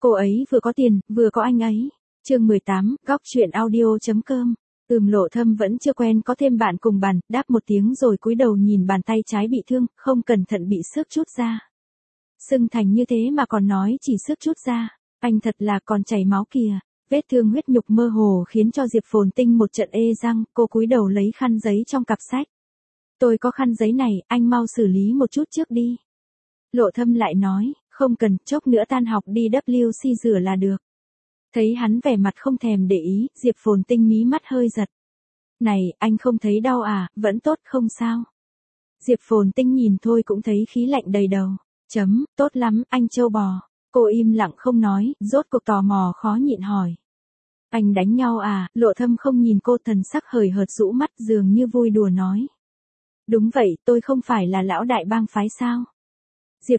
Cô ấy vừa có tiền, vừa có anh ấy. Chương 18, góc chuyện audio.com. Lộ Thâm vẫn chưa quen có thêm bạn cùng bàn, đáp một tiếng rồi cúi đầu nhìn bàn tay trái bị thương, không cẩn thận bị xước chút ra. Sưng thành như thế mà còn nói chỉ xước chút ra, anh thật là còn chảy máu kìa. Vết thương huyết nhục mơ hồ khiến cho Diệp Phồn Tinh một trận ê răng, cô cúi đầu lấy khăn giấy trong cặp sách. Tôi có khăn giấy này, anh mau xử lý một chút trước đi. Lộ Thâm lại nói, không cần, chốc nữa tan học đi WC rửa là được. Thấy hắn vẻ mặt không thèm để ý, Diệp Phồn Tinh mí mắt hơi giật. Này, anh không thấy đau à, vẫn tốt không sao. Diệp Phồn Tinh nhìn thôi cũng thấy khí lạnh đầy đầu. Tốt lắm, anh trâu bò. Cô im lặng không nói, rốt cuộc tò mò khó nhịn hỏi. Anh đánh nhau à, Lộ Thâm không nhìn cô, thần sắc hời hợt rũ mắt dường như vui đùa nói. Đúng vậy, tôi không phải là lão đại bang phái sao. Diệp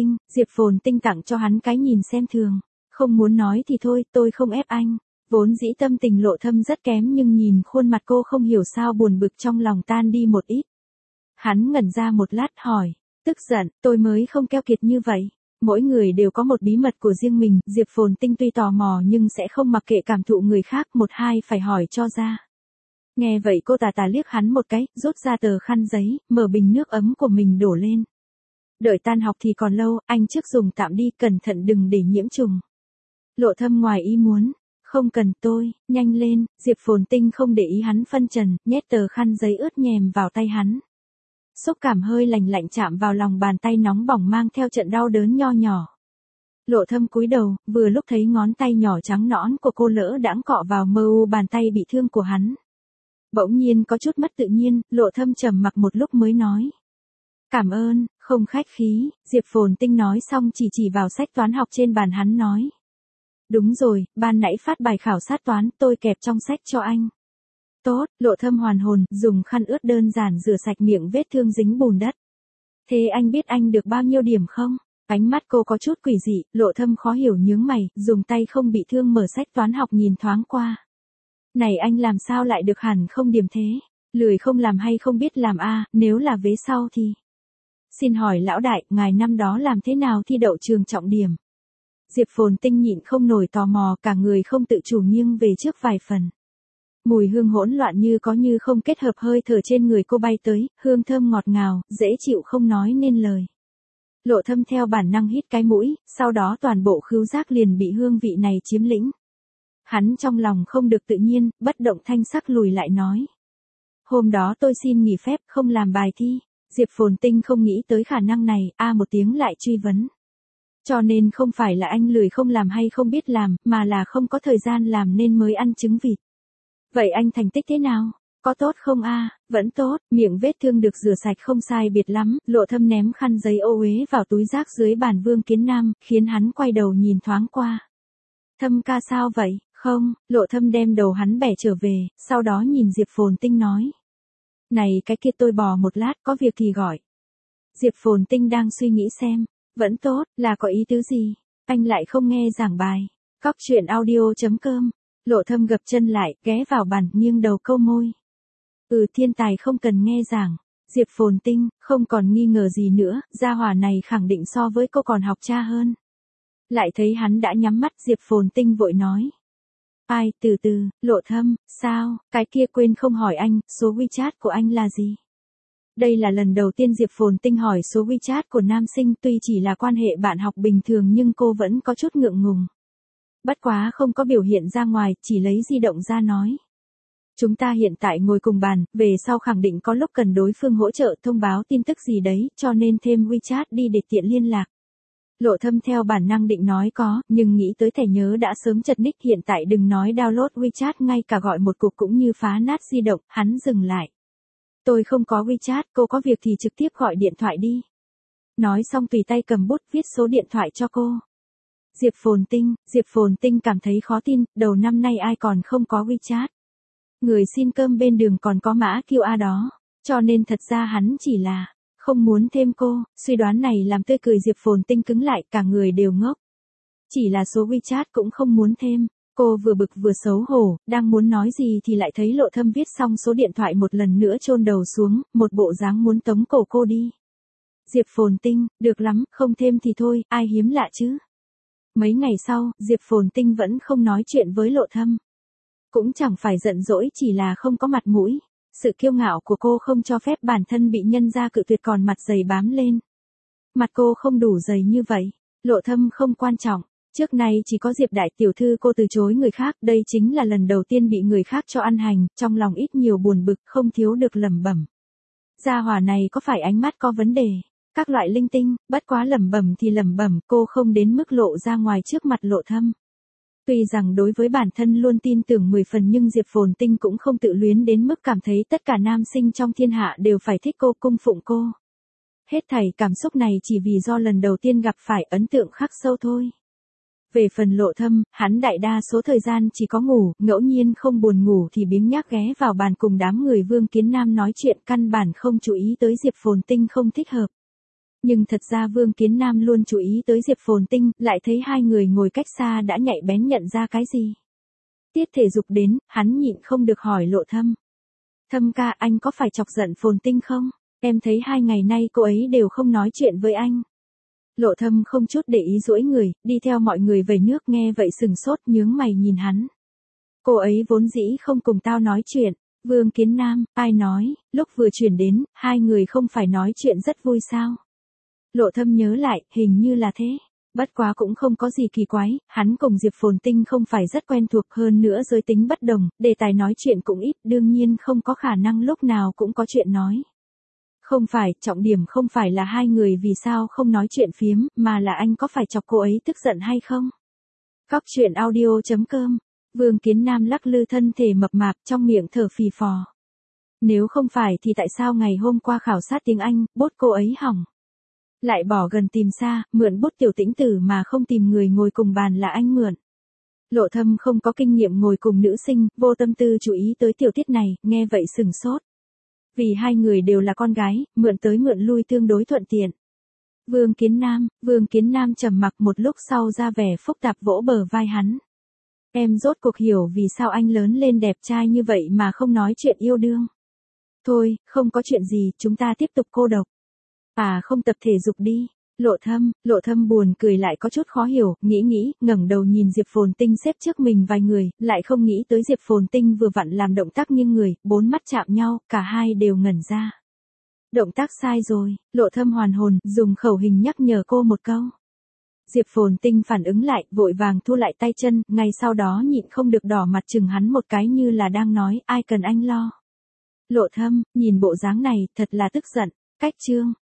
Phồn Tinh tặng cho hắn cái nhìn xem thường. Không muốn nói thì thôi, tôi không ép anh. Vốn dĩ tâm tình Lộ Thâm rất kém nhưng nhìn khuôn mặt cô không hiểu sao buồn bực trong lòng tan đi một ít. Hắn ngẩn ra một lát hỏi, tức giận, tôi mới không keo kiệt như vậy. Mỗi người đều có một bí mật của riêng mình, Diệp Phồn Tinh tuy tò mò nhưng sẽ không mặc kệ cảm thụ người khác, một hai phải hỏi cho ra. Nghe vậy cô tà liếc hắn một cái, rút ra tờ khăn giấy, mở bình nước ấm của mình đổ lên. Đợi tan học thì còn lâu, anh trước dùng tạm đi, cẩn thận đừng để nhiễm trùng. Lộ Thâm ngoài ý muốn, không cần tôi, nhanh lên, Diệp Phồn Tinh không để ý hắn phân trần, nhét tờ khăn giấy ướt nhèm vào tay hắn. Xúc cảm hơi lạnh lạnh chạm vào lòng bàn tay nóng bỏng mang theo trận đau đớn nho nhỏ. Lộ Thâm cúi đầu, vừa lúc thấy ngón tay nhỏ trắng nõn của cô lỡ đãng cọ vào mờ u bàn tay bị thương của hắn. Bỗng nhiên có chút mất tự nhiên, Lộ Thâm trầm mặc một lúc mới nói. Cảm ơn, không khách khí, Diệp Phồn Tinh nói xong chỉ vào sách toán học trên bàn hắn nói. Đúng rồi, ban nãy phát bài khảo sát toán, tôi kẹp trong sách cho anh. Tốt, Lộ Thâm hoàn hồn, dùng khăn ướt đơn giản rửa sạch miệng vết thương dính bùn đất. Thế anh biết anh được bao nhiêu điểm không? Ánh mắt cô có chút quỷ dị, Lộ Thâm khó hiểu nhướng mày, dùng tay không bị thương mở sách toán học nhìn thoáng qua. Này anh làm sao lại được hẳn không điểm thế? Lười không làm hay không biết làm a, nếu là vế sau thì. Xin hỏi lão đại, ngài năm đó làm thế nào thi đậu trường trọng điểm? Diệp Phồn Tinh nhịn không nổi tò mò, cả người không tự chủ nghiêng về trước vài phần. Mùi hương hỗn loạn như có như không kết hợp hơi thở trên người cô bay tới, hương thơm ngọt ngào, dễ chịu không nói nên lời. Lộ Thâm theo bản năng hít cái mũi, sau đó toàn bộ khứu giác liền bị hương vị này chiếm lĩnh. Hắn trong lòng không được tự nhiên, bất động thanh sắc lùi lại nói. Hôm đó tôi xin nghỉ phép, không làm bài thi. Diệp Phồn Tinh không nghĩ tới khả năng này, một tiếng lại truy vấn. Cho nên không phải là anh lười không làm hay không biết làm, mà là không có thời gian làm nên mới ăn trứng vịt. Vậy anh thành tích thế nào? Có tốt không Vẫn tốt, miệng vết thương được rửa sạch không sai biệt lắm, Lộ Thâm ném khăn giấy ô uế vào túi rác dưới bàn Vương Kiến Nam, khiến hắn quay đầu nhìn thoáng qua. Thâm ca sao vậy? Không, Lộ Thâm đem đầu hắn bẻ trở về, sau đó nhìn Diệp Phồn Tinh nói. Này cái kia tôi bò một lát, có việc thì gọi. Diệp Phồn Tinh đang suy nghĩ xem, vẫn tốt, là có ý tứ gì? Anh lại không nghe giảng bài. Góc chuyện audio.com. Lộ Thâm gập chân lại, ghé vào bàn, nghiêng đầu câu môi. Thiên tài không cần nghe giảng. Diệp Phồn Tinh, không còn nghi ngờ gì nữa, gia hỏa này khẳng định so với cô còn học cha hơn. Lại thấy hắn đã nhắm mắt, Diệp Phồn Tinh vội nói. Ai, từ từ, Lộ Thâm, sao, cái kia quên không hỏi anh, số WeChat của anh là gì? Đây là lần đầu tiên Diệp Phồn Tinh hỏi số WeChat của nam sinh, tuy chỉ là quan hệ bạn học bình thường nhưng cô vẫn có chút ngượng ngùng. Bất quá không có biểu hiện ra ngoài, chỉ lấy di động ra nói. Chúng ta hiện tại ngồi cùng bàn, về sau khẳng định có lúc cần đối phương hỗ trợ thông báo tin tức gì đấy, cho nên thêm WeChat đi để tiện liên lạc. Lộ Thâm theo bản năng định nói có, nhưng nghĩ tới thẻ nhớ đã sớm chật ních, hiện tại đừng nói download WeChat, ngay cả gọi một cuộc cũng như phá nát di động, hắn dừng lại. Tôi không có WeChat, cô có việc thì trực tiếp gọi điện thoại đi. Nói xong tùy tay cầm bút viết số điện thoại cho cô. Diệp Phồn Tinh cảm thấy khó tin, đầu năm nay ai còn không có WeChat. Người xin cơm bên đường còn có mã QR đó, cho nên thật ra hắn chỉ là không muốn thêm cô. Suy đoán này làm tươi cười Diệp Phồn Tinh cứng lại, cả người đều ngốc. Chỉ là số WeChat cũng không muốn thêm. Cô vừa bực vừa xấu hổ, đang muốn nói gì thì lại thấy Lộ Thâm viết xong số điện thoại một lần nữa chôn đầu xuống, một bộ dáng muốn tống cổ cô đi. Diệp Phồn Tinh, được lắm, không thêm thì thôi, ai hiếm lạ chứ. Mấy ngày sau, Diệp Phồn Tinh vẫn không nói chuyện với Lộ Thâm. Cũng chẳng phải giận dỗi, chỉ là không có mặt mũi. Sự kiêu ngạo của cô không cho phép bản thân bị nhân ra cự tuyệt, còn mặt dày bám lên. Mặt cô không đủ dày như vậy. Lộ Thâm không quan trọng. Trước nay chỉ có Diệp đại tiểu thư cô từ chối người khác, đây chính là lần đầu tiên bị người khác cho ăn hành, trong lòng ít nhiều buồn bực, không thiếu được lẩm bẩm. Gia hỏa này có phải ánh mắt có vấn đề? Các loại linh tinh, bất quá lẩm bẩm thì lẩm bẩm, cô không đến mức lộ ra ngoài trước mặt Lộ Thâm. Tuy rằng đối với bản thân luôn tin tưởng 10 phần, nhưng Diệp Phồn Tinh cũng không tự luyến đến mức cảm thấy tất cả nam sinh trong thiên hạ đều phải thích cô, cung phụng cô. Hết thảy cảm xúc này chỉ vì do lần đầu tiên gặp phải, ấn tượng khắc sâu thôi. Về phần Lộ Thâm, hắn đại đa số thời gian chỉ có ngủ, ngẫu nhiên không buồn ngủ thì biếng nhác ghé vào bàn cùng đám người Vương Kiến Nam nói chuyện, căn bản không chú ý tới Diệp Phồn Tinh không thích hợp. Nhưng thật ra Vương Kiến Nam luôn chú ý tới Diệp Phồn Tinh, lại thấy hai người ngồi cách xa đã nhạy bén nhận ra cái gì. Tiết thể dục đến, hắn nhịn không được hỏi Lộ Thâm. Thâm ca, anh có phải chọc giận Phồn Tinh không? Em thấy 2 ngày nay cô ấy đều không nói chuyện với anh. Lộ Thâm không chút để ý duỗi người, đi theo mọi người về nước, nghe vậy sừng sốt, nhướng mày nhìn hắn. Cô ấy vốn dĩ không cùng tao nói chuyện. Vương Kiến Nam, ai nói, lúc vừa chuyển đến, hai người không phải nói chuyện rất vui sao? Lộ Thâm nhớ lại, hình như là thế. Bất quá cũng không có gì kỳ quái, hắn cùng Diệp Phồn Tinh không phải rất quen thuộc, hơn nữa giới tính bất đồng, đề tài nói chuyện cũng ít, đương nhiên không có khả năng lúc nào cũng có chuyện nói. Không phải, trọng điểm không phải là hai người vì sao không nói chuyện phiếm, mà là anh có phải chọc cô ấy tức giận hay không? Góc chuyện audio.com. Vương Kiến Nam lắc lư thân thể mập mạp, trong miệng thở phì phò. Nếu không phải thì tại sao ngày hôm qua khảo sát tiếng Anh, bút cô ấy hỏng? Lại bỏ gần tìm xa, mượn bút Tiểu Tĩnh Tử mà không tìm người ngồi cùng bàn là anh mượn. Lộ Thâm không có kinh nghiệm ngồi cùng nữ sinh, vô tâm tư chú ý tới tiểu tiết này, nghe vậy sừng sốt. Vì hai người đều là con gái, mượn tới mượn lui tương đối thuận tiện. Vương Kiến Nam trầm mặc một lúc sau ra vẻ phức tạp vỗ bờ vai hắn. Em rốt cuộc hiểu vì sao anh lớn lên đẹp trai như vậy mà không nói chuyện yêu đương. Thôi, không có chuyện gì, chúng ta tiếp tục cô độc. À không tập thể dục đi. Lộ Thâm buồn cười lại có chút khó hiểu, nghĩ, ngẩng đầu nhìn Diệp Phồn Tinh xếp trước mình vài người, lại không nghĩ tới Diệp Phồn Tinh vừa vặn làm động tác nghiêng người, 4 mắt chạm nhau, cả hai đều ngẩn ra. Động tác sai rồi, Lộ Thâm hoàn hồn, dùng khẩu hình nhắc nhở cô một câu. Diệp Phồn Tinh phản ứng lại, vội vàng thu lại tay chân, ngay sau đó nhịn không được đỏ mặt chừng hắn một cái như là đang nói, ai cần anh lo. Lộ Thâm, nhìn bộ dáng này, thật là tức giận. Cách chương.